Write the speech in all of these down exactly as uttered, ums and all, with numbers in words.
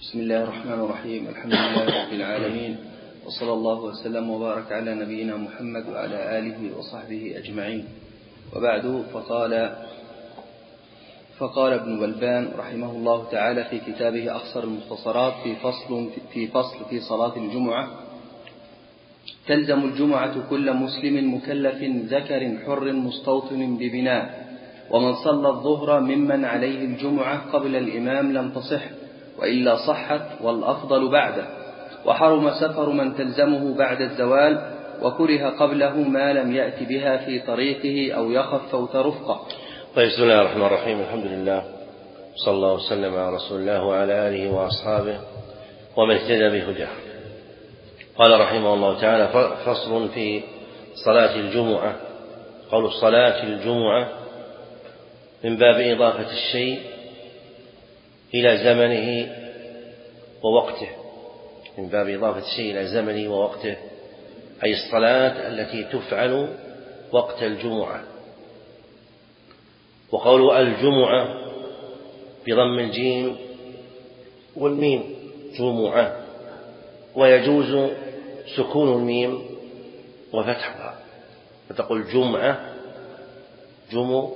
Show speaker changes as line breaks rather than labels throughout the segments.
بسم الله الرحمن الرحيم. الحمد لله رب العالمين، وصلى الله وسلم وبارك على نبينا محمد وعلى آله وصحبه أجمعين. وبعد، فقال فقال ابن بلبان رحمه الله تعالى في كتابه أقصر المختصرات في فصل في فصل في صلاة الجمعة: تلزم الجمعة كل مسلم مكلف ذكر حر مستوطن ببناء، ومن صلى الظهر ممن عليه الجمعة قبل الإمام لم تصح، وإلا صحت والأفضل بعده، وحرم سفر من تلزمه بعد الزوال، وكره قبله ما لم يأت بها في طريقه أو يخف فوت رفقه.
طيب، بسم الله الرحمن الرحيم. الحمد لله، صلى الله وسلم على رسول الله وعلى آله وأصحابه ومن اهتدى بهداه. قال رحمه الله تعالى: فصل في صلاة الجمعة. قول صلاة الجمعة من باب إضافة الشيء إلى زمنه ووقته، من باب إضافة الشيء إلى زمنه ووقته، أي الصلاة التي تفعل وقت الجمعة. وقول الجمعة بضم الجيم والميم جمعة، ويجوز سكون الميم وفتحها، فتقول جمعة جمعة،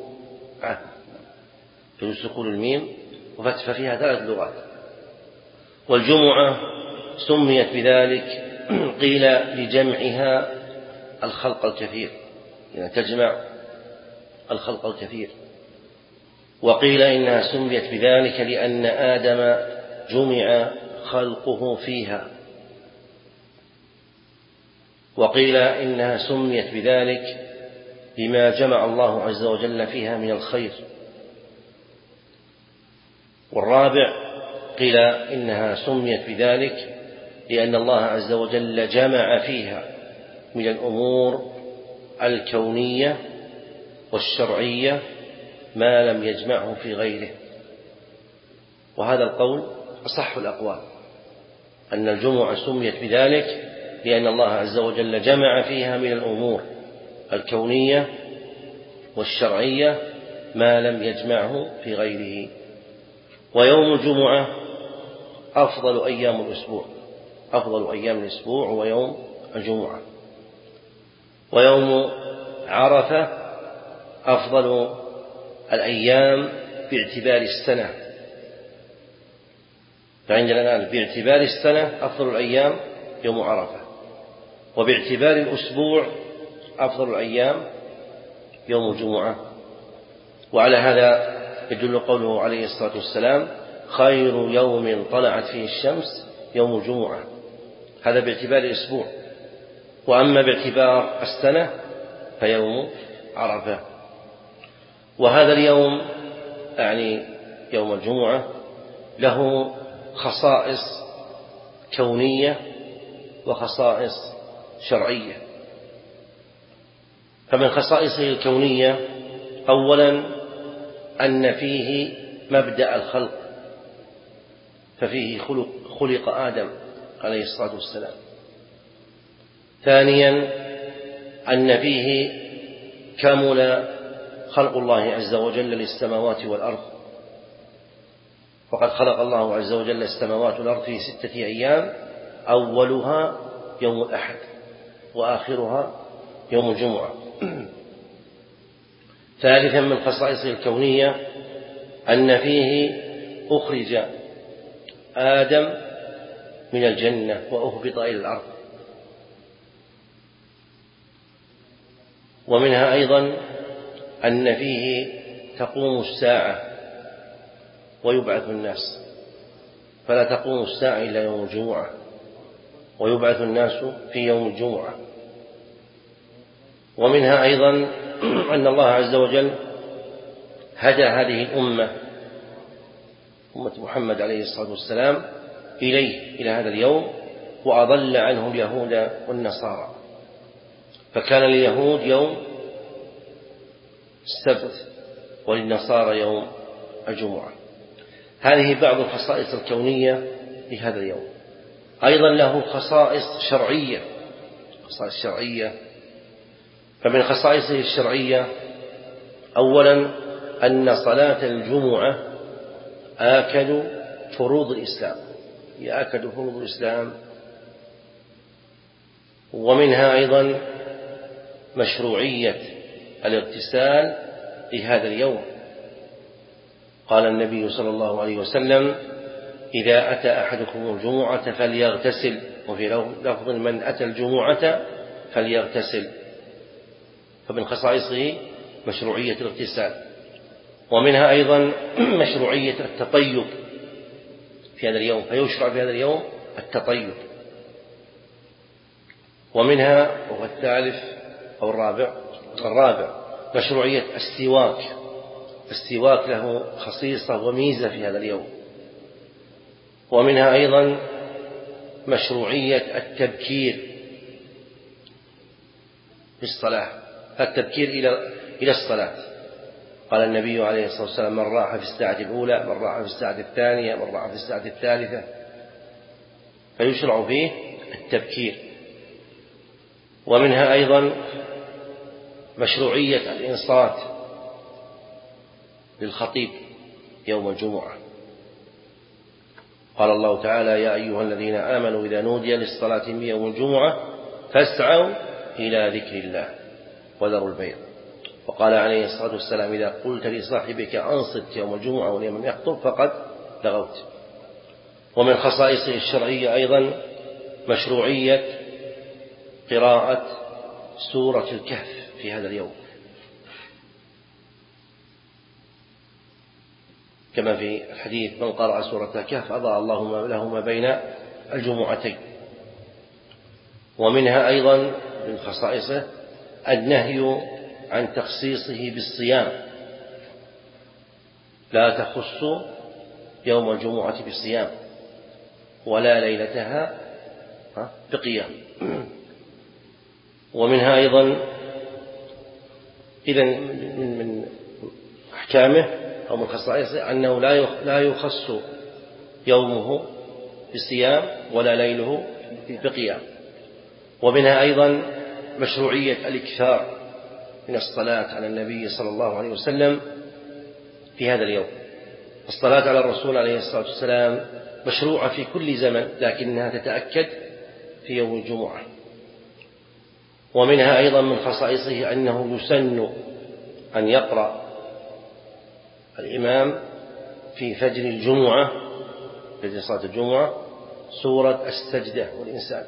يجوز سكون الميم وفتح، ففيها ثلاث لغات. والجمعة سميت بذلك قيل لجمعها الخلق الكثير، يعني تجمع الخلق الكثير. وقيل إنها سميت بذلك لأن آدم جمع خلقه فيها. وقيل إنها سميت بذلك بما جمع الله عز وجل فيها من الخير. والرابع قيل إنها سميت بذلك لأن الله عز وجل جمع فيها من الأمور الكونية والشرعية ما لم يجمعه في غيره. وهذا القول أصح الأقوال، أن الجمعة سميت بذلك لأن الله عز وجل جمع فيها من الأمور الكونية والشرعية ما لم يجمعه في غيره. ويوم الجمعة أفضل أيام الأسبوع، أفضل أيام الأسبوع هو يوم الجمعة. ويوم عرفة أفضل الأيام باعتبار السنة، فعندنا الآن باعتبار السنة أفضل الأيام يوم عرفة، وباعتبار الأسبوع أفضل الأيام يوم الجمعة. وعلى هذا يدل قوله عليه الصلاة والسلام: خير يوم طلعت فيه الشمس يوم الجمعة. هذا باعتبار الأسبوع. وأما باعتبار السنة فيوم عرفة. وهذا اليوم، يعني يوم الجمعة، له خصائص كونية وخصائص شرعية. فمن خصائصه الكونية أولا أن فيه مبدأ الخلق، ففيه خلق, خلق آدم عليه الصلاة والسلام. ثانيا أن فيه كمل خلق الله عز وجل للسماوات والأرض، وقد خلق الله عز وجل السماوات والأرض في ستة أيام، أولها يوم الأحد وآخرها يوم الجمعة. ثالثا من خصائصه الكونية أن فيه أخرج آدم من الجنة وأهبط إلى الأرض. ومنها أيضا أن فيه تقوم الساعة ويبعث الناس، فلا تقوم الساعة إلا يوم الجمعة، ويبعث الناس في يوم الجمعة. ومنها أيضا أن الله عز وجل هدى هذه الأمة، أمة محمد عليه الصلاة والسلام، إليه إلى هذا اليوم، وأضل عنه اليهود والنصارى، فكان لليهود يوم السبت وللنصارى يوم الجمعة. هذه بعض الخصائص الكونية لهذا اليوم. أيضا له خصائص شرعية، خصائص شرعية. فمن خصائصه الشرعية أولا أن صلاة الجمعة آكد فروض الإسلام، يأكد فروض الإسلام. ومنها أيضا مشروعية الاغتسال في هذا اليوم. قال النبي صلى الله عليه وسلم: إذا أتى أحدكم الجمعة فليغتسل، وفي لفظ: من أتى الجمعة فليغتسل. فمن خصائصه مشروعية الاغتسال. ومنها أيضا مشروعية التطيب في هذا اليوم، فيشرع في هذا اليوم التطيب. ومنها، وهو الثالث أو الرابع الرابع مشروعية السواك. السواك له خصيصة وميزة في هذا اليوم. ومنها أيضا مشروعية التبكير بالصلاة، التبكير إلى إلى الصلاة. قال النبي عليه الصلاة والسلام: من راح في الساعة الأولى، من راح في الساعة الثانية، من راح في الساعة الثالثة. فيشرع فيه التبكير. ومنها أيضا مشروعية الإنصات للخطيب يوم الجمعة. قال الله تعالى: يا أيها الذين آمنوا إذا نودي للصلاة من يوم الجمعة فاسعوا إلى ذكر الله وذروا البيع. وقال عليه الصلاة والسلام: إذا قلت لصاحبك أنصت يوم الجمعة ولمن يخطب فقد لغوت. ومن خصائصه الشرعية أيضا مشروعية قراءة سورة الكهف في هذا اليوم، كما في الحديث: من قرأ سورة الكهف أضاء الله له ما بين الجمعتين. ومنها أيضا من خصائصه النهي عن تخصيصه بالصيام، لا تخص يوم الجمعة بالصيام ولا ليلتها بقيام. ومنها أيضا إذن من أحكامه أو من خصائصه أنه لا يخص يومه بصيام ولا ليله بقيام. ومنها أيضا مشروعية الإكثار من الصلاة على النبي صلى الله عليه وسلم في هذا اليوم. الصلاة على الرسول عليه الصلاة والسلام مشروعة في كل زمن، لكنها تتأكد في يوم الجمعة. ومنها أيضا من خصائصه أنه يسن أن يقرأ الإمام في فجر الجمعة، فجر صلاة الجمعة، سورة السجدة والإنسان.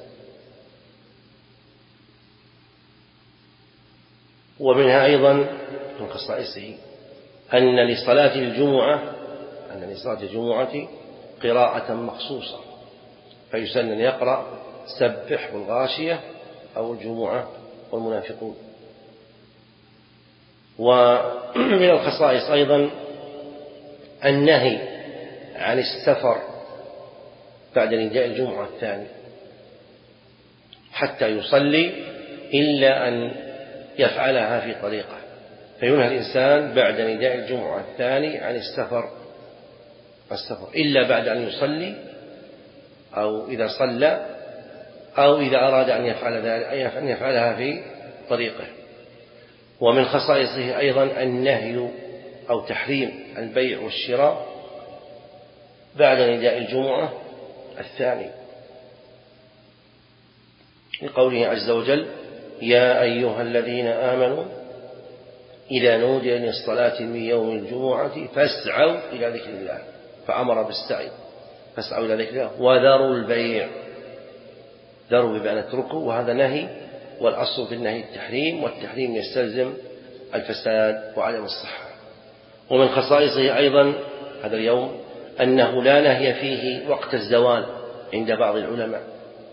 ومنها أيضا من خصائصه أن لصلاة الجمعة أن لصلاة الجمعة قراءة مخصوصة، فيسن أن يقرأ سبح والغاشية أو الجمعة والمنافقون. ومن الخصائص أيضا النهي عن السفر بعد نداء الجمعة الثاني حتى يصلي، إلا أن يفعلها في طريقه، فينهى الإنسان بعد نداء الجمعة الثاني عن السفر السفر إلا بعد أن يصلي، أو إذا صلى، أو إذا أراد أن يفعل ذلك أن يفعلها في طريقه. ومن خصائصه أيضا النهي أو تحريم البيع والشراء بعد نداء الجمعة الثاني، لقوله عز وجل: يا أيها الذين آمنوا إذا نودي للصلاة من يوم الجمعة فاسعوا إلى ذكر الله، فأمر بالسعي، فاسعوا إلى ذكر الله وذروا البيع. ذروا بمعنى اتركوا، وهذا نهي، والأصل في النهي التحريم، والتحريم يستلزم الفساد وعدم الصحة. ومن خصائصه أيضا هذا اليوم أنه لا نهي فيه وقت الزوال عند بعض العلماء،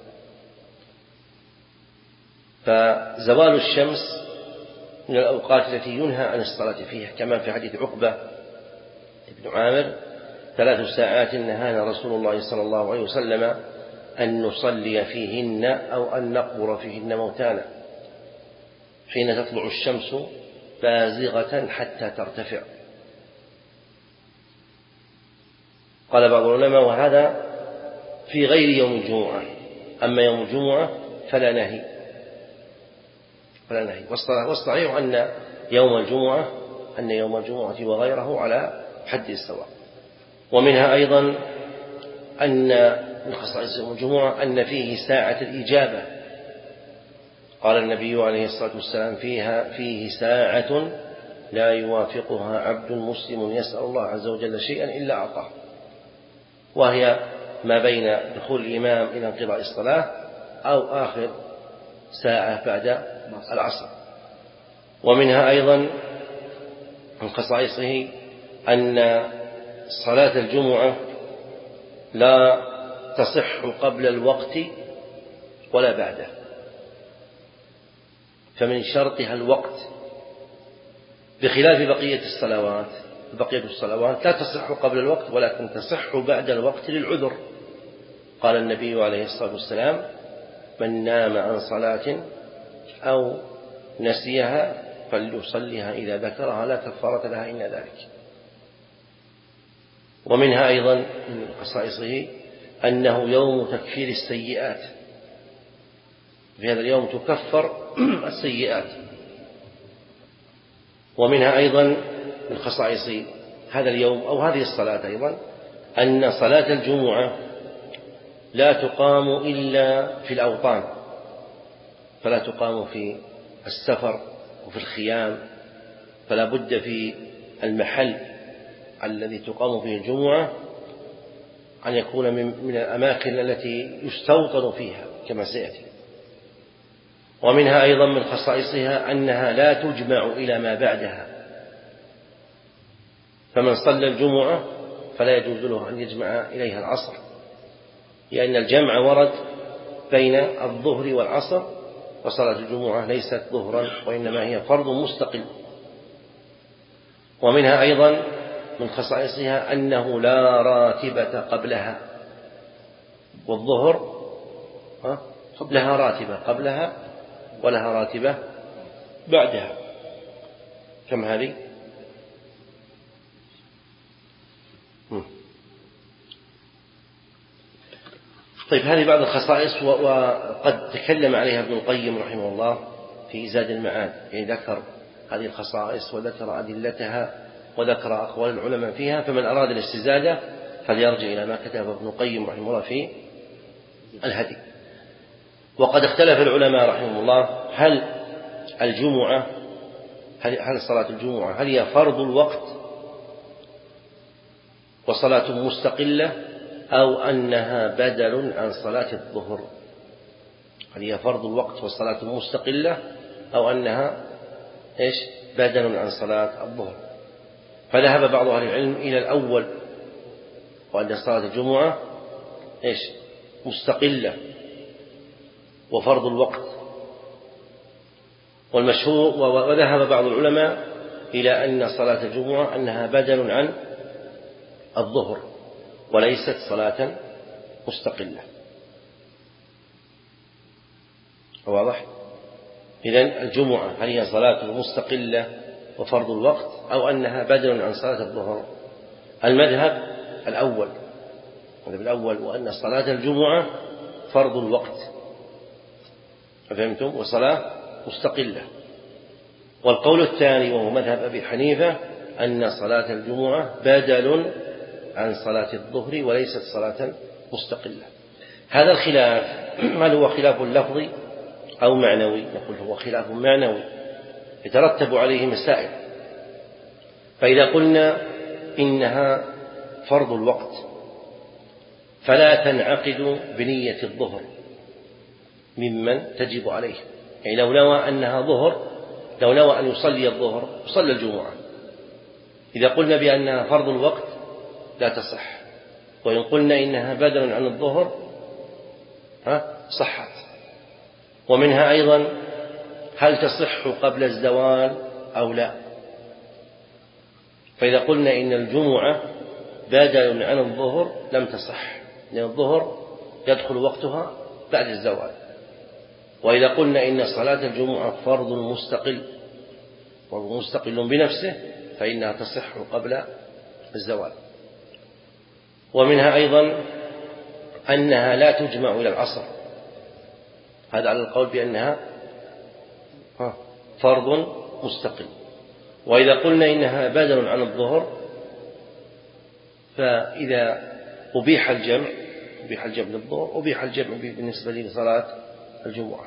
فزوال الشمس من الأوقات التي ينهى عن الصلاة فيها، كما في حديث عقبة بن عامر: ثلاث ساعات نهانا رسول الله صلى الله عليه وسلم أن نصلي فيهن أو أن نقبر فيهن موتانا، حين تطلع الشمس بازغة حتى ترتفع. قال بعض العلماء: وهذا في غير يوم الجمعة، أما يوم الجمعة فلا نهي فلا نهي والصحيح أن يوم الجمعة أن يوم الجمعة وغيره على حد السواء. ومنها أيضا أن من خصائص يوم الجمعة أن فيه ساعة الإجابة. قال النبي عليه الصلاة والسلام فيها فيه ساعة لا يوافقها عبد مسلم يسأل الله عز وجل شيئا إلا أعطاه، وهي ما بين دخول الإمام إلى انقضاء الصلاة أو آخر ساعة بعد العصر. ومنها أيضا من خصائصه أن صلاة الجمعة لا تصح قبل الوقت ولا بعده، فمن شرطها الوقت، بخلاف بقية الصلوات. بقية الصلوات لا تصح قبل الوقت ولكن تصح بعد الوقت للعذر. قال النبي عليه الصلاة والسلام من نام عن صلاة أو نسيها فليصليها إذا ذكرها لا كفارة لها إلا ذلك. ومنها أيضا من خصائصه أنه يوم تكفير السيئات، في هذا اليوم تكفر السيئات. ومنها أيضا من خصائص هذا اليوم أو هذه الصلاة أيضا أن صلاة الجمعة لا تقام إلا في الأوطان، فلا تقام في السفر وفي الخيام، فلا بد في المحل الذي تقام فيه الجمعة أن يكون من الأماكن التي يستوطن فيها كما سيأتي. ومنها أيضا من خصائصها أنها لا تجمع إلى ما بعدها، فمن صلى الجمعة فلا يجوز له أن يجمع إليها العصر، لأن الجمع ورد بين الظهر والعصر، وصلاة الجمعة ليست ظهرا وإنما هي فرض مستقل. ومنها أيضا من خصائصها أنه لا راتبة قبلها، والظهر لها راتبة قبلها ولها راتبة بعدها. كم هذه؟ طيب، هذه بعض الخصائص وقد تكلم عليها ابن القيم رحمه الله في زاد المعاد، يعني ذكر هذه الخصائص وذكر أدلتها وذكر أقوال العلماء فيها، فمن أراد الاستزادة فليرجع إلى ما كتب ابن القيم رحمه الله في الهدي. وقد اختلف العلماء رحمه الله هل الجمعة هل, هل صلاة الجمعة هل هي فرض الوقت وصلاة مستقلة أو أنها بدل عن صلاة الظهر؟ هل هي فرض الوقت والصلاة مستقلة أو أنها إيش بدل عن صلاة الظهر؟ فذهب بعض أهل العلم إلى الأول، وأن صلاة الجمعة إيش مستقلة وفرض الوقت. والمشهور وذهب بعض العلماء إلى أن صلاة الجمعة أنها بدل عن الظهر وليست صلاة مستقلة. واضح؟ إذن الجمعة هل هي صلاة مستقلة وفرض الوقت أو أنها بدل عن صلاة الظهر؟ المذهب الأول، المذهب الأول وأن صلاة الجمعة فرض الوقت، فهمتم؟ وصلاة مستقلة. والقول الثاني وهو مذهب أبي حنيفة أن صلاة الجمعة بدل عن صلاة الظهر وليست صلاة مستقلة. هذا الخلاف هل هو خلاف لفظي أو معنوي؟ نقول هو خلاف معنوي يترتب عليه مسائل. فإذا قلنا إنها فرض الوقت فلا تنعقد بنية الظهر ممن تجب عليه، يعني لو نوى أنها ظهر، لو نوى أن يصلي الظهر يصلي الجمعة. إذا قلنا بأنها فرض الوقت لا تصح، وإن قلنا إنها بدل عن الظهر ها صحت. ومنها أيضا هل تصح قبل الزوال أو لا؟ فإذا قلنا إن الجمعة بدل عن الظهر لم تصح، لأن الظهر يدخل وقتها بعد الزوال. وإذا قلنا إن صلاة الجمعة فرض مستقل ومستقل بنفسه فإنها تصح قبل الزوال. ومنها أيضا أنها لا تجمع إلى العصر، هذا على القول بأنها فرض مستقل. وإذا قلنا إنها بدل عن الظهر فإذا أبيح الجمع أبيح الجمع للظهر، أبيح الجمع بالنسبة لصلاة الجمعة.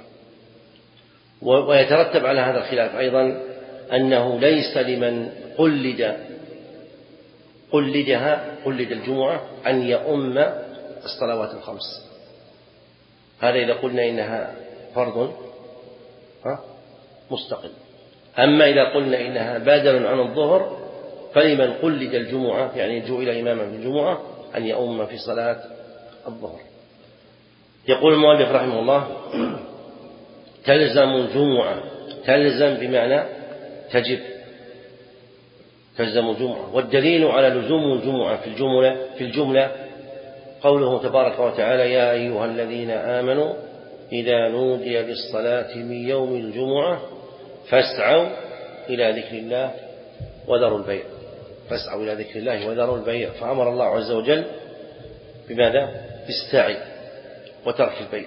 ويترتب على هذا الخلاف أيضا أنه ليس لمن قلد قلدها قلد الجمعة أن يؤم الصلوات الخمس. هذا إذا قلنا إنها فرض مستقل. أما إذا قلنا إنها بدل عن الظهر فلمن قلد الجمعة يعني جعل إماما في الجمعة أن يؤم في صلاة الظهر. يقول المؤلف رحمه الله: تلزم الجمعة. تلزم بمعنى تجب، تلزم الجمعة. والدليل على لزوم الجمعة في الجملة في الجملة قوله تبارك وتعالى: يا أيها الذين آمنوا إذا نودي للصلاة من يوم الجمعة فاسعوا إلى ذكر الله وذروا البيع. فاسعوا إلى ذكر الله وذروا البيع. فأمر الله عز وجل بماذا؟ بالسعي وترك البيع.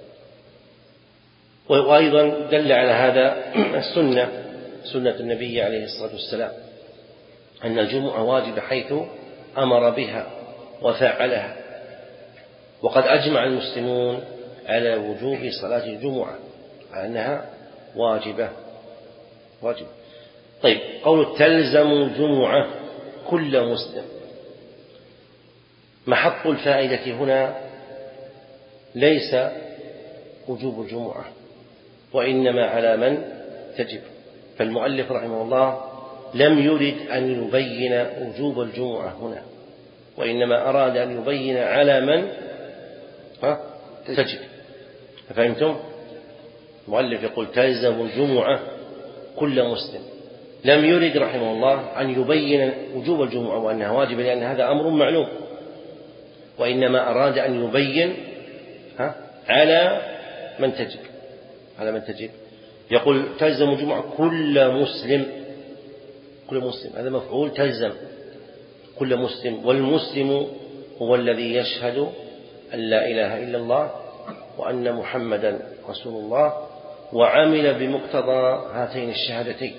وأيضا دل على هذا السنة سنة النبي عليه الصلاة والسلام أن الجمعة واجبة حيث أمر بها وفعلها. وقد أجمع المسلمون على وجوب صلاة الجمعة على أنها واجبة واجبة. طيب، قول تلزم الجمعة كل مسلم، محط الفائدة هنا ليس وجوب الجمعة وإنما على من تجب. فالمؤلف رحمه الله لم يرد أن يبين وجوب الجمعة هنا، وإنما أراد أن يبين على من تجب. فهمتم؟ المؤلف يقول تلزم الجمعة كل مسلم، لم يرد رحمه الله أن يبين وجوب الجمعة وأنها واجبة لأن هذا أمر معلوم، وإنما أراد أن يبين على من تجب على من تجب. يقول تلزم الجمعة كل مسلم، كل مسلم هذا مفعول تلزم كل مسلم. والمسلم هو الذي يشهد أن لا إله إلا الله وأن محمدا رسول الله وعمل بمقتضى هاتين الشهادتين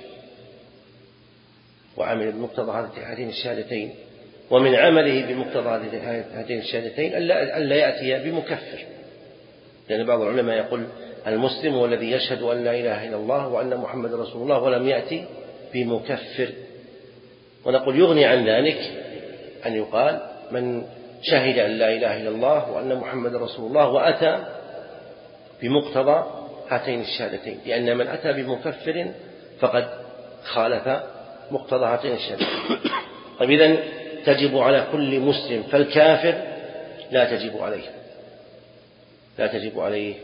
وعمل بمقتضى هاتين الشهادتين ومن عمله بمقتضى هاتين الشهادتين ألا يأتي بمكفر، لأن يعني بعض العلماء يقول المسلم هو الذي يشهد أن لا إله إلا الله وأن محمد رسول الله ولم يأتي بمكفر. ونقول يغني عن ذلك أن يقال من شهد أن لا إله إلا الله وأن محمد رسول الله وأتى بمقتضى هاتين الشهادتين، لأن من أتى بمكفر فقد خالف مقتضى هاتين الشهادتين. طيب، إذن تجب على كل مسلم، فالكافر لا تجب عليه لا تجب عليه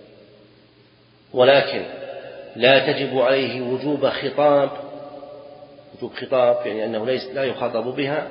ولكن لا تجب عليه وجوب خطاب وجوب خطاب يعني أنه ليس لا يخاطب بها،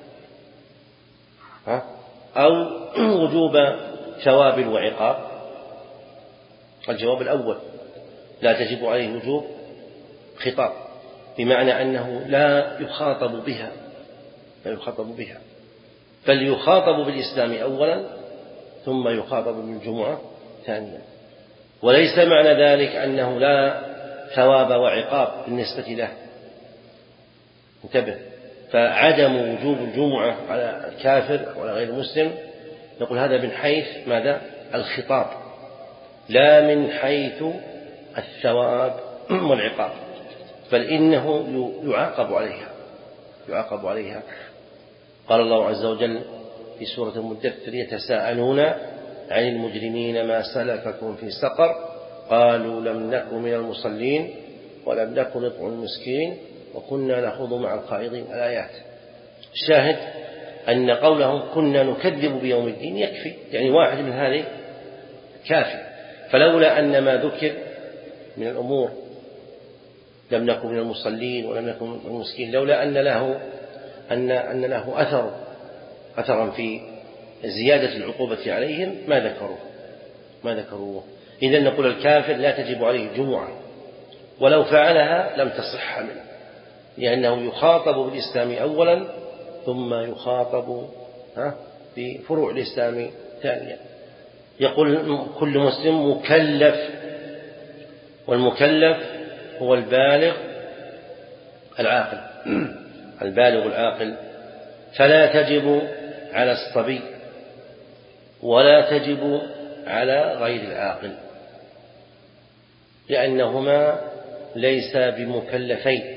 أو وجوب ثواب وعقاب. الجواب الأول لا تجب عليه وجوب خطاب، بمعنى أنه لا يخاطب بها لا يخاطب بها بل يخاطب بالإسلام أولا ثم يخاطب بالجمعة ثانيا. وليس معنى ذلك أنه لا ثواب وعقاب بالنسبة له. انتبه، فعدم وجوب الجمعة على الكافر ولا غير المسلم نقول هذا من حيث ماذا؟ الخطاب، لا من حيث الثواب والعقاب، بل إنه يعاقب عليها يعاقب عليها. قال الله عز وجل في سورة المدثر: يتساءلون عن المجرمين ما سلككم في سقر قالوا لم نكن من المصلين ولم نكن نطعم المسكين وكنا نخوض مع الخائضين. الآيات. الشاهد أن قولهم كنا نكذب بيوم الدين يكفي، يعني واحد من هذه كافي. فلولا أن ما ذكر من الأمور لم نكن من المصلين ولم نكن من المسكين، لولا أن له أن أن له أثر أثرا في زيادة العقوبة عليهم ما ذكروه ما ذكروه إذن نقول الكافر لا تجب عليه الجمعة، ولو فعلها لم تصح منه، لأنه يخاطب بالإسلام أولا ثم يخاطب بفروع الإسلام ثانيا. يقول كل مسلم مكلف، والمكلف هو البالغ العاقل البالغ العاقل، فلا تجب على الصبي ولا تجب على غير العاقل، لأنهما ليس بمكلفين.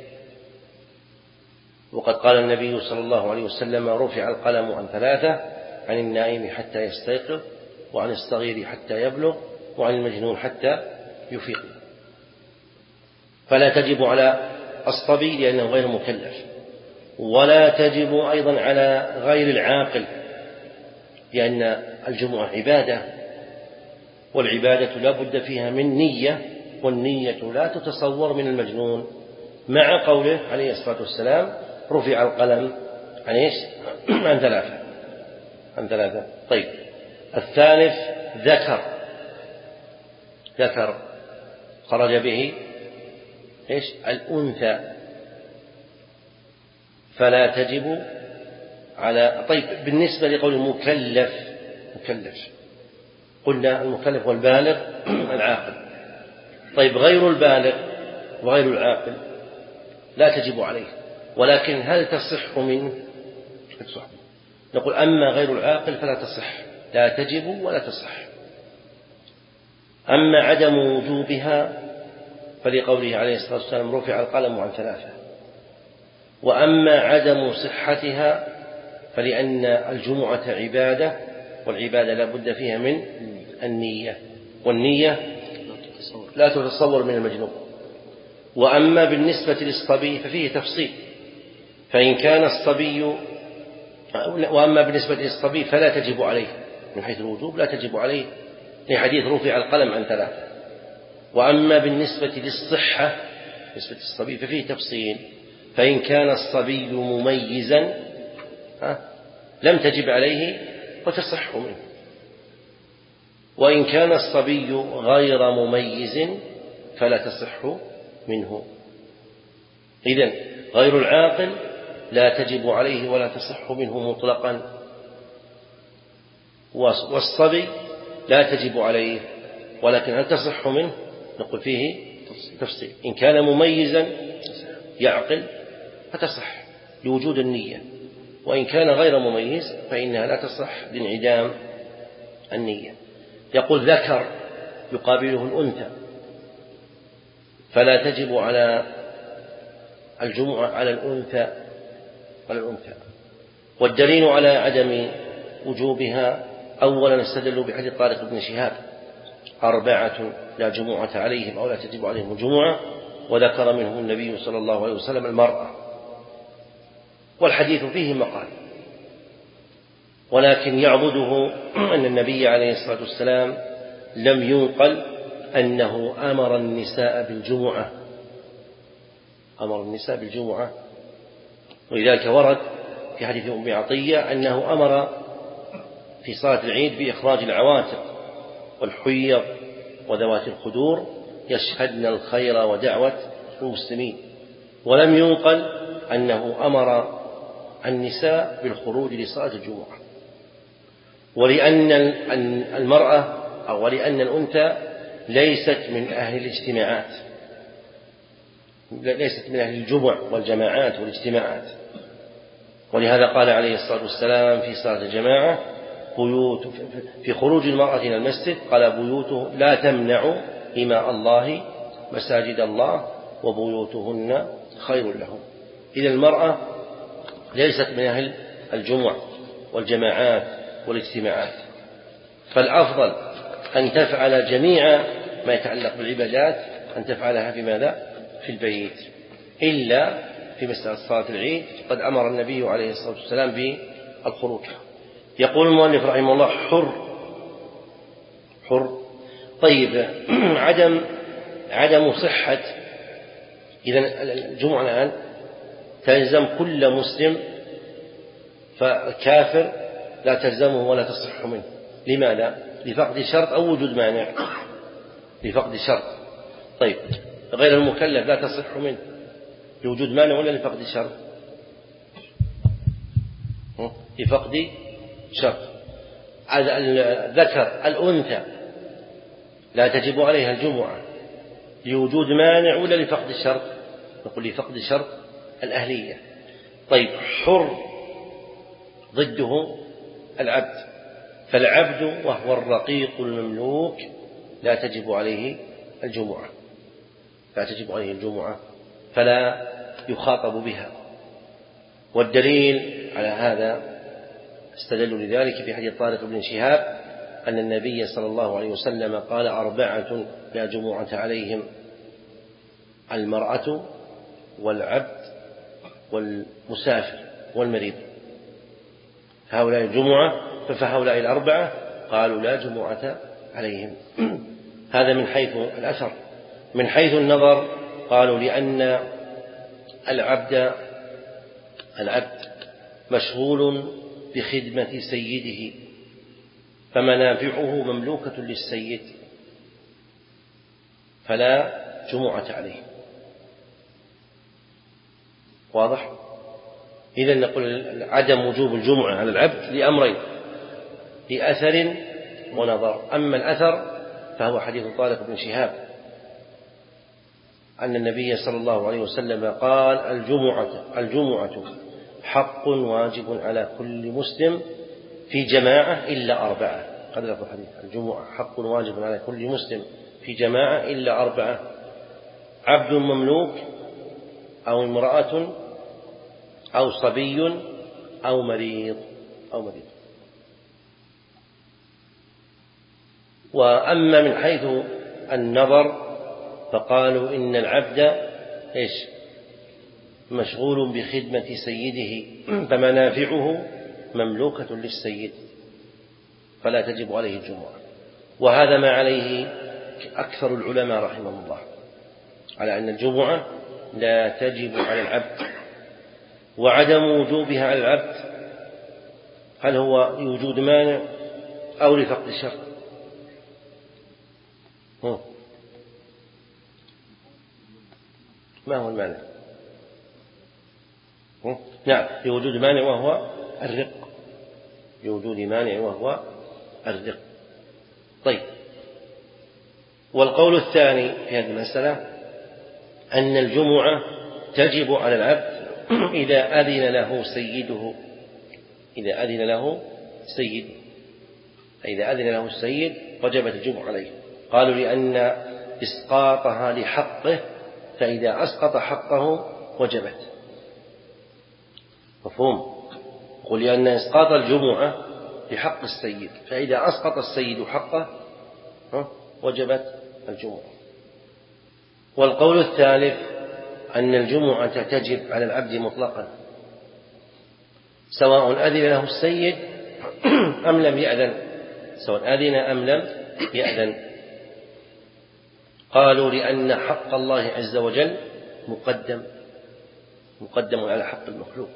وقد قال النبي صلى الله عليه وسلم: رفع القلم عن ثلاثة: عن النائم حتى يستيقظ، وعن الصغير حتى يبلغ، وعن المجنون حتى يفيق. فلا تجب على الصبي لأنه غير مكلف، ولا تجب أيضا على غير العاقل، لأن الجمعة عبادة، والعبادة لا بد فيها من نية، والنية لا تتصور من المجنون، مع قوله عليه الصلاة والسلام: رفع القلم عن إيش؟ عن ثلاثة عن ثلاثة. طيب، الثالث ذكر ذكر خرج به إيش؟ الأنثى، فلا تجب على. طيب، بالنسبة لقول المكلف مكلف قلنا المكلف والبالغ العاقل. طيب، غير البالغ وغير العاقل لا تجب عليه، ولكن هل تصح منه؟ نقول: أما غير العاقل فلا تصح، لا تجب ولا تصح. أما عدم وجوبها فلقوله عليه الصلاة والسلام: رفع القلم عن ثلاثة. وأما عدم صحتها فلأن الجمعة عبادة، والعبادة لا بد فيها من النية، والنية لا تتصور من المجنون. وأما بالنسبة للصبي ففيه تفصيل، فإن كان الصبي وأما بالنسبة للصبي فلا تجب عليه من حيث الوجوب، لا تجب عليه لحديث رفع القلم عن ثلاثة. وأما بالنسبة للصحة بالنسبة للصبي ففيه تفصيل، فإن كان الصبي مميزا لم تجب عليه وتصح منه، وإن كان الصبي غير مميز فلا تصح منه. إذن غير العاقل لا تجب عليه ولا تصح منه مطلقا، والصبي لا تجب عليه، ولكن هل تصح منه؟ نقول فيه تفصيل. إن كان مميزا يعقل فتصح لوجود النية، وإن كان غير مميز فإنها لا تصح لانعدام النية. يقول: ذكر يقابله الأنثى، فلا تجب على الجمعة على الأنثى على الأنثى والدليل على عدم وجوبها: أولا استدلوا بحديث طارق بن شهاب: أربعة لا جمعة عليهم أو لا تجب عليهم الجمعة، وذكر منهم النبي صلى الله عليه وسلم المرأة، والحديث فيه مقال، ولكن يعبده أن النبي عليه الصلاة والسلام لم ينقل أنه أمر النساء بالجمعة أمر النساء بالجمعة ولذلك ورد في حديث أم عطية أنه أمر في صلاة العيد بإخراج العواتق والحيض وذوات الخدور يشهدن الخير ودعوة المسلمين، ولم ينقل أنه أمر النساء بالخروج لصلاة الجمعة. ولأن المرأة أو ولأن الأنثى ليست من أهل الاجتماعات، ليست من أهل الجمع والجماعات والاجتماعات، ولهذا قال عليه الصلاة والسلام في صلاة الجماعة: بيوت في خروج المرأة إلى المسجد قال: بيوته لا تمنع إماء الله مساجد الله وبيوتهن خير لهم. إذا المرأة ليست من أهل الجمع والجماعات والاجتماعات، فالأفضل أن تفعل جميع ما يتعلق بالعبادات أن تفعلها في ماذا؟ في البيت، إلا في مسألة صلاة العيد قد أمر النبي عليه الصلاة والسلام بالخروج. يقول المؤلف رحمه الله: حر حر طيب، عدم عدم صحة. إذن الجمعة الآن تلزم كل مسلم، فالكافر لا تلزمه ولا تصح منه. لماذا؟ لفقد شرط أو وجود مانع؟ لفقد شرط. طيب، غير المكلف لا تصح منه لوجود مانع ولا لفقد شرط؟ لفقد شرط. ذكر الأنثى لا تجب عليها الجمعة لوجود مانع ولا لفقد الشرط؟ نقول لفقد شرط الأهلية. طيب، حر ضده العبد، فالعبد وهو الرقيق المملوك لا تجب عليه الجمعة لا تجب عليه الجمعة فلا يخاطب بها. والدليل على هذا استدلوا لذلك في حديث طارق بن شهاب أن النبي صلى الله عليه وسلم قال أربعة لا جمعة عليهم: المرأة والعبد والمسافر والمريض. هؤلاء الجمعة فهؤلاء الأربعة قالوا لا جمعة عليهم. هذا من حيث الأثر. من حيث النظر قالوا لأن العبد العبد مشغول بخدمة سيده فمنافعه مملوكة للسيد فلا جمعة عليه. واضح؟ إذن نقول عدم وجوب الجمعة على العبد لأمرين: لأثر ونظر. أما الأثر فهو حديث طارق بن شهاب أن النبي صلى الله عليه وسلم قال: الجمعة الجمعة حق واجب على كل مسلم في جماعة إلا أربعة. قد لفظ الحديث: الجمعة حق واجب على كل مسلم في جماعة إلا أربعة: عبد مملوك أو امرأة أو صبي أو مريض أو مريض. وأما من حيث النظر فقالوا إن العبد إيش مشغول بخدمة سيده فمنافعه مملوكة للسيد فلا تجب عليه الجمعة. وهذا ما عليه أكثر العلماء رحمهم الله، على أن الجمعة لا تجب على العبد. وعدم وجوبها على العبد هل هو لوجود مانع أو لفقد شرط؟ ما هو المانع؟ نعم، لوجود مانع وهو الرق، لوجود مانع وهو الرق. طيب، والقول الثاني في هذه المسألة أن الجمعة تجب على العبد إذا أذن له سيده إذا أذن له سيد إذا أذن له السيد وجبت الجمعة عليه. قالوا لأن إسقاطها لحقه، فإذا أسقط حقه وجبت. مفهوم؟ قل لأن إسقاط الجمعة لحق السيد، فإذا أسقط السيد حقه وجبت الجمعة. والقول الثالث أن الجمعة تجب على العبد مطلقا سواء أذن له السيد أم لم يأذن سواء أذن أم لم يأذن. قالوا لأن حق الله عز وجل مقدم مقدم على حق المخلوق.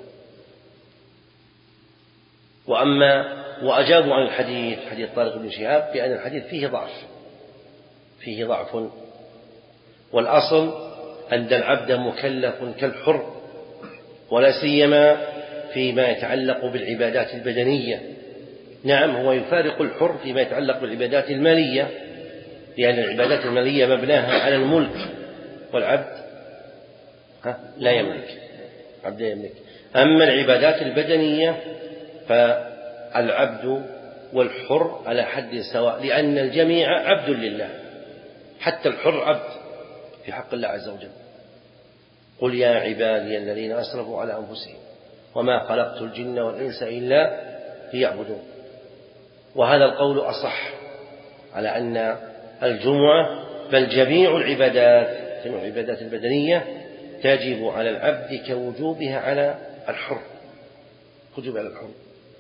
وأما وأجابوا عن الحديث حديث طارق بن شهاب بأن الحديث فيه ضعف فيه ضعف والأصل أن العبد مكلف كالحر، ولا سيما فيما يتعلق بالعبادات البدنية. نعم، هو يفارق الحر فيما يتعلق بالعبادات المالية، لأن العبادات المالية مبناها على الملك، والعبد لا يملك عبد لا يملك. أما العبادات البدنية فالعبد والحر على حد سواء، لأن الجميع عبد لله، حتى الحر عبد في حق الله عز وجل. قل يا عبادي الذين أسرفوا على أنفسهم وما خلقت الجن والإنس إلا ليعبدون. وهذا القول أصح على أن الجمعة بل جميع العبادات جميع العبادات البدنية تجب على العبد كوجوبها على الحر وجوب على الحر،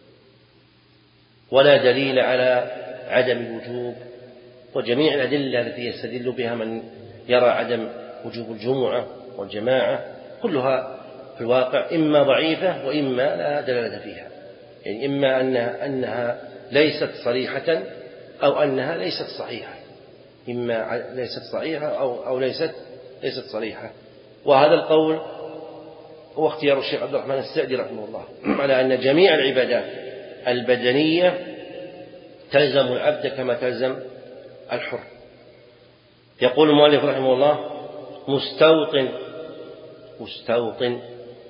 ولا دليل على عدم الوجوب. وجميع الأدلة التي يستدل بها من يرى عدم وجوب الجمعة والجماعة كلها في الواقع إما ضعيفة وإما لا دلالة فيها، يعني إما أنها, أنها ليست صريحة أو أنها ليست صحيحة، إما ليست صحيحة أو, أو ليست ليست صريحة. وهذا القول هو اختيار الشيخ عبد الرحمن السعدي رحمه الله على أن جميع العبادات البدنية تلزم العبد كما تلزم الحر. يقول المؤلف رحمه الله: مستوطن مستوطن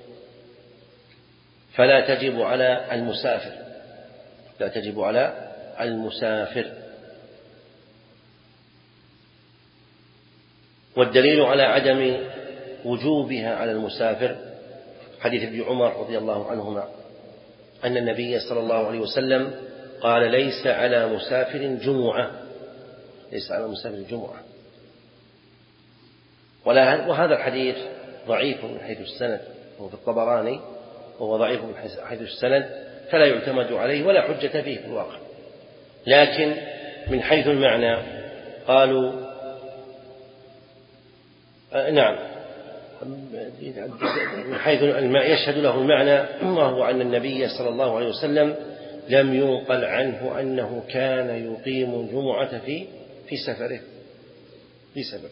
فلا تجب على المسافر لا تجب على المسافر. والدليل على عدم وجوبها على المسافر حديث ابن عمر رضي الله عنهما أن النبي صلى الله عليه وسلم قال: ليس على مسافر جمعة، ليس على مسافر جمعة. وهذا الحديث ضعيف من حيث السند، هو في الطبراني، وهو ضعيف من حيث السند، فلا يعتمد عليه ولا حجة فيه في الواقع. لكن من حيث المعنى قالوا آه نعم من حيث يشهد له المعنى، وهو أن النبي صلى الله عليه وسلم لم ينقل عنه أنه كان يقيم الجمعة في في سفره في سفره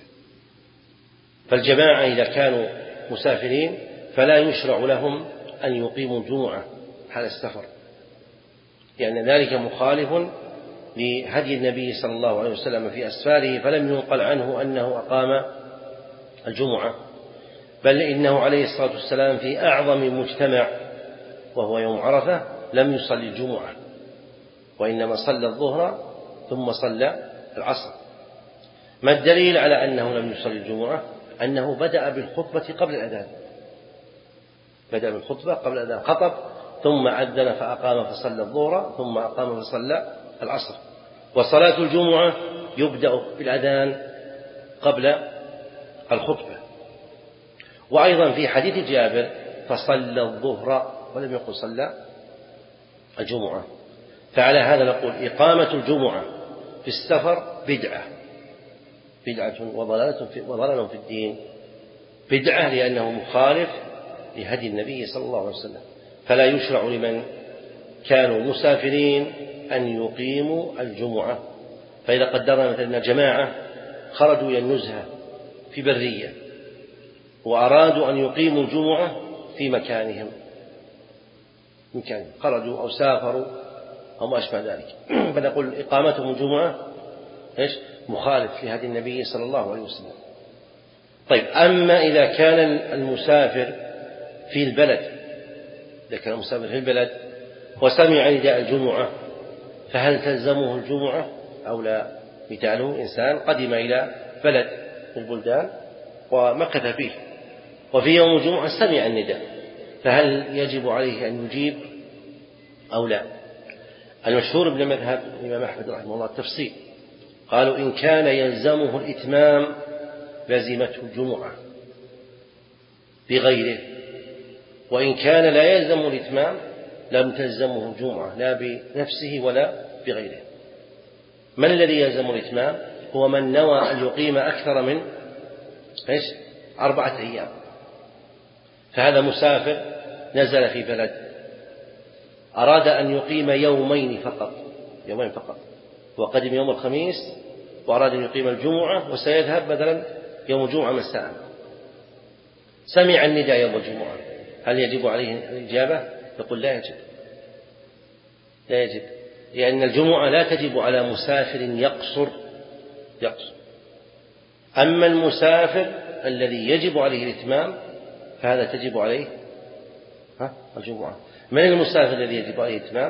فالجماعة إذا كانوا مسافرين فلا يشرع لهم أن يقيموا الجمعة حال السفر، لأن يعني ذلك مخالف لهدي النبي صلى الله عليه وسلم في أسفاره، فلم ينقل عنه أنه أقام الجمعة، بل إنه عليه الصلاة والسلام في أعظم مجتمع وهو يوم عرفة لم يصلي الجمعة، وإنما صلى الظهر ثم صلى العصر. ما الدليل على أنه لم يصلي الجمعة؟ أنه بدأ بالخطبة قبل الأذان، بدأ بالخطبة قبل الأذان، خطب ثم أذن فأقام فصلى الظهر ثم أقام فصلى العصر. وصلاة الجمعة يبدأ بالأذان قبل الخطبة. وأيضا في حديث جابر فصلى الظهر ولم يقل صلى الجمعة. فعلى هذا نقول إقامة الجمعة في السفر بدعة بدعة وضلال في الدين، بدعة لأنه مخالف لهدي النبي صلى الله عليه وسلم، فلا يشرع لمن كانوا مسافرين أن يقيموا الجمعة. فإذا قدرنا مثلا جماعة خرجوا إلى النزهة في برية وأرادوا أن يقيموا الجمعة في مكانهم مكانهم خرجوا أو سافروا أو ما أشبه ذلك، فنقول إقامتهم الجمعة إيش؟ مخالف لهدي النبي صلى الله عليه وسلم. طيب، أما إذا كان المسافر في البلد إذا كان المسافر في البلد وسمع نداء الجمعة فهل تلزمه الجمعة أو لا؟ مثاله إنسان قدم إلى بلد من البلدان ومكث فيه، وفي يوم الجمعة سمع النداء، فهل يجب عليه أن يجيب أو لا؟ المشهور من مذهب الإمام أحمد رحمه الله التفصيل، قالوا إن كان يلزمه الإتمام لزمته الجمعة بغيره، وإن كان لا يلزم الإتمام لم تلزمه الجمعة لا بنفسه ولا بغيره. من الذي يلزم الإتمام؟ هو من نوى أن يقيم أكثر من إيش؟ أربعة أيام. فهذا مسافر نزل في بلد أراد أن يقيم يومين فقط يومين فقط وقدم يوم الخميس وأراد أن يقيم الجمعة وسيذهب مثلا يوم الجمعة مساء، سمع النداء يوم الجمعة، هل يجب عليه الإجابة؟ يقول لا يجب لا يجب لأن الجمعة لا تجب على مسافر يقصر يقصر أما المسافر الذي يجب عليه الإتمام فهذا تجب عليه ها الجمعة. من المسافر الذي يجب عليه الإتمام؟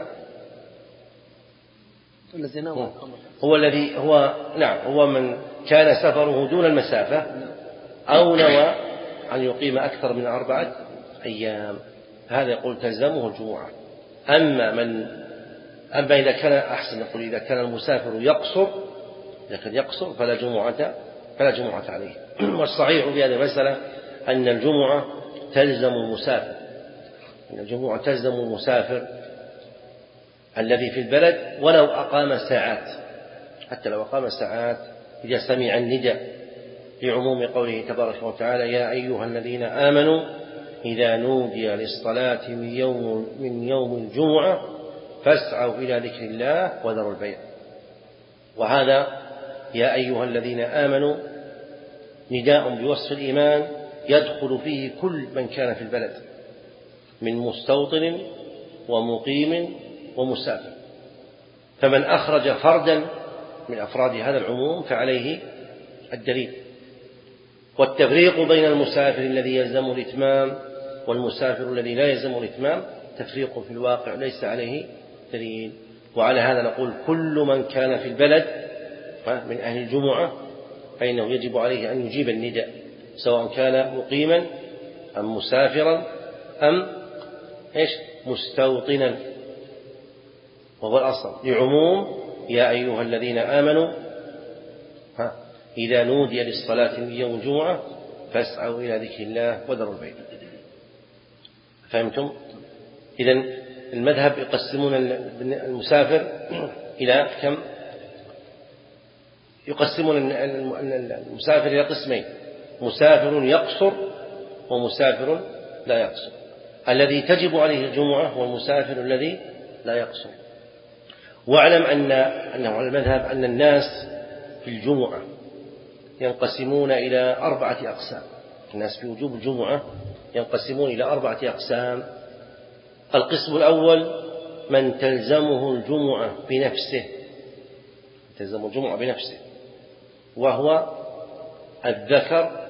الذي نوى
هو الذي هو نعم هو من كان سفره دون المسافة أو نوى أن يقيم أكثر من أربعة أيام، هذا يقول تلزمه الجمعة. أما من أما إذا كان أحسن نقول إذا كان المسافر يقصر إذا كان يقصر فلا جمعة فلا جمعة عليه. والصحيح في هذه المسألة أن الجمعة تلزم المسافر أن الجمعة تلزم المسافر الذي في البلد ولو أقام ساعات، حتى لو أقام ساعات إذا سمع النداء، لعموم قوله تبارك وتعالى يا أيها الذين آمنوا إذا نودي للصلاة من يوم, من يوم الجمعة فاسعوا إلى ذكر الله وذروا البيع. وهذا يا أيها الذين آمنوا نداء بوصف الإيمان يدخل فيه كل من كان في البلد من مستوطن ومقيم ومسافر، فمن أخرج فردا من أفراد هذا العموم فعليه الدليل. والتفريق بين المسافر الذي يلزم الإتمام والمسافر الذي لا يلزم الإتمام تفريق في الواقع ليس عليه دليل. وعلى هذا نقول كل من كان في البلد من أهل الجمعة فإنه يجب عليه أن يجيب النداء، سواء كان مقيما أم مسافرا أم إيش مستوطنا، وهو الأصل لعموم يا أيها الذين آمنوا ها إذا نودي للصلاة من يوم الجمعة فاسعوا إلى ذكر الله وذروا البيع. فهمتم؟ إذن المذهب يقسمون المسافر إلى كم؟ يقسمون المسافر إلى قسمين: مسافر يقصر ومسافر لا يقصر. الذي تجب عليه الجمعة هو المسافر الذي لا يقصر. واعلم أن أنه على المذهب أن الناس في الجمعة ينقسمون إلى أربعة أقسام. الناس في وجوب الجمعة ينقسمون إلى أربعة أقسام. القسم الأول من تلزمه الجمعة بنفسه، تلزم الجمعة بنفسه، وهو الذكر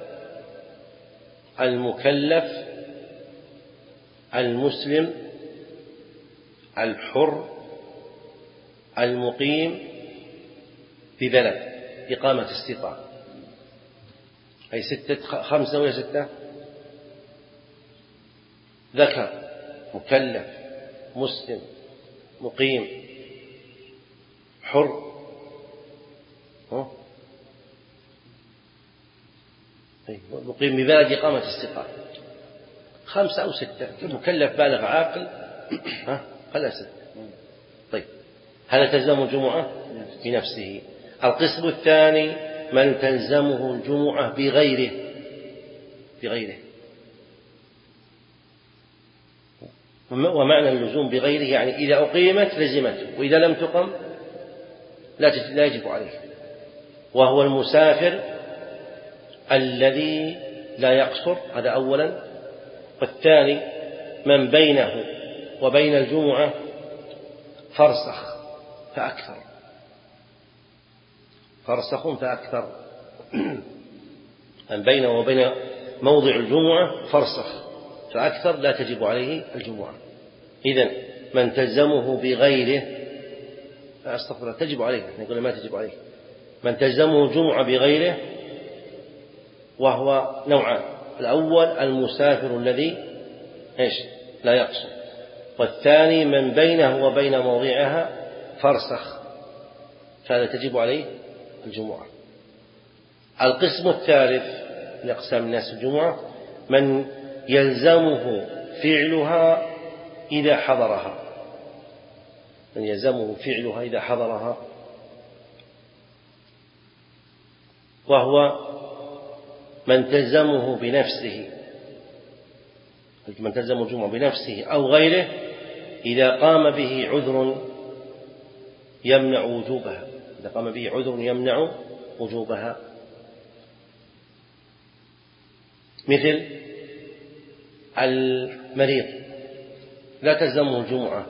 المكلف المسلم الحر المقيم ببلد إقامة استطاعة. أي ستة خمسة ولا ستة؟ ذكر مكلف مسلم مقيم حر مقيم ببلد إقامة استطاعة. خمسة أو ستة. مكلف بالغ عاقل ها قال ستة. طيب هذا تلزم الجمعة بنفسه. القسم الثاني من تلزمه الجمعة بغيره بغيره ومعنى اللزوم بغيره يعني إذا أقيمت لزمته، وإذا لم تقم لا يجب عليه، وهو المسافر الذي لا يقصر. هذا أولا. والثاني من بينه وبين الجمعة فرسخ فأكثر فرسخ فأكثر من بينه وبين موضع الجمعة فرسخ فأكثر لا تجب عليه الجمعة. إذن من تلزمه بغيره أستغفر تجب عليه، نقول ما تجب عليه. من تلزمه الجمعة بغيره وهو نوعان: الأول المسافر الذي إيش لا يقصر، والثاني من بينه وبين موضعها فرسخ فهذا تجب عليه الجمعة. القسم الثالث لأقسام الناس الجمعة من يلزمه فعلها إذا حضرها من يلزمه فعلها إذا حضرها وهو من تلزمه بنفسه من تلزم الجمعة بنفسه أو غيره إذا قام به عذر يمنع وجوبها إذا قام به عذر يمنع وجوبها مثل المريض لا تلزمه الجمعة،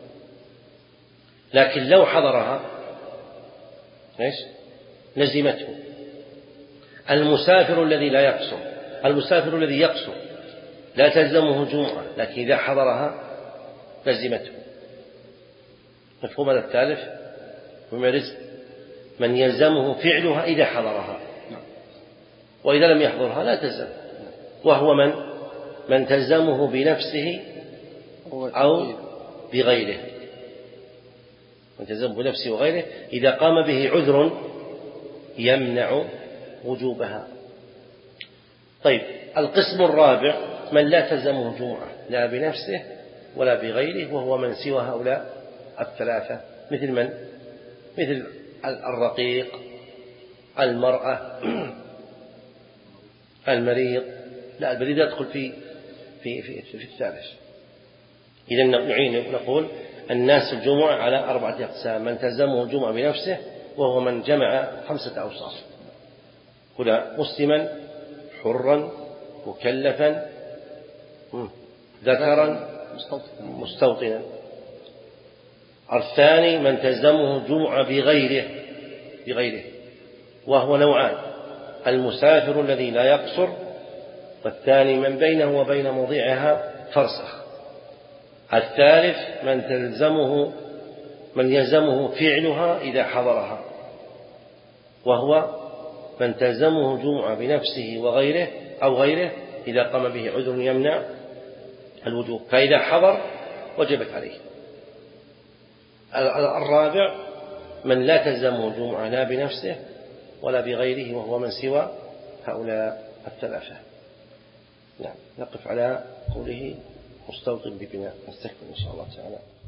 لكن لو حضرها إيش لزمته. المسافر الذي لا يقصر المسافر الذي يقصر لا تلزمه الجمعة، لكن إذا حضرها لزمته. مفهوم هذا الثالث؟ ومرز من يلزمه فعلها إذا حضرها، وإذا لم يحضرها لا تلزم، وهو من من تلزمه بنفسه أو بغيره من تلزمه بنفسه وغيره إذا قام به عذر يمنع وجوبها. طيب القسم الرابع من لا تلزمه الجمعة لا بنفسه ولا بغيره، وهو من سوى هؤلاء الثلاثة. مثل من؟ مثل الرقيق المرأة المريض. لا المريض يدخل في في في, في الثالث. إذا نعين نقول الناس الجمعة على أربعة أقسام: من تلزمه الجمعة بنفسه وهو من جمع خمسة أوصاف: هنا مسلما حرا مكلفا ذكرا مستوطنا. الثاني من تلزمه الجمعة بغيره بغيره وهو نوعان: المسافر الذي لا يقصر، والثاني من بينه وبين موضعها فرسخ. الثالث من تلزمه من يلزمه فعلها إذا حضرها، وهو من تلزمه الجمعة بنفسه وغيره أو غيره إذا قام به عذر يمنع الوجوب، فإذا حضر وجبت عليه. الرابع من لا تلزمه الجمعة لا بنفسه ولا بغيره، وهو من سوى هؤلاء الثلاثة. نعم، نقف على قوله مستوطن ببناء، نستكمل إن شاء الله تعالى.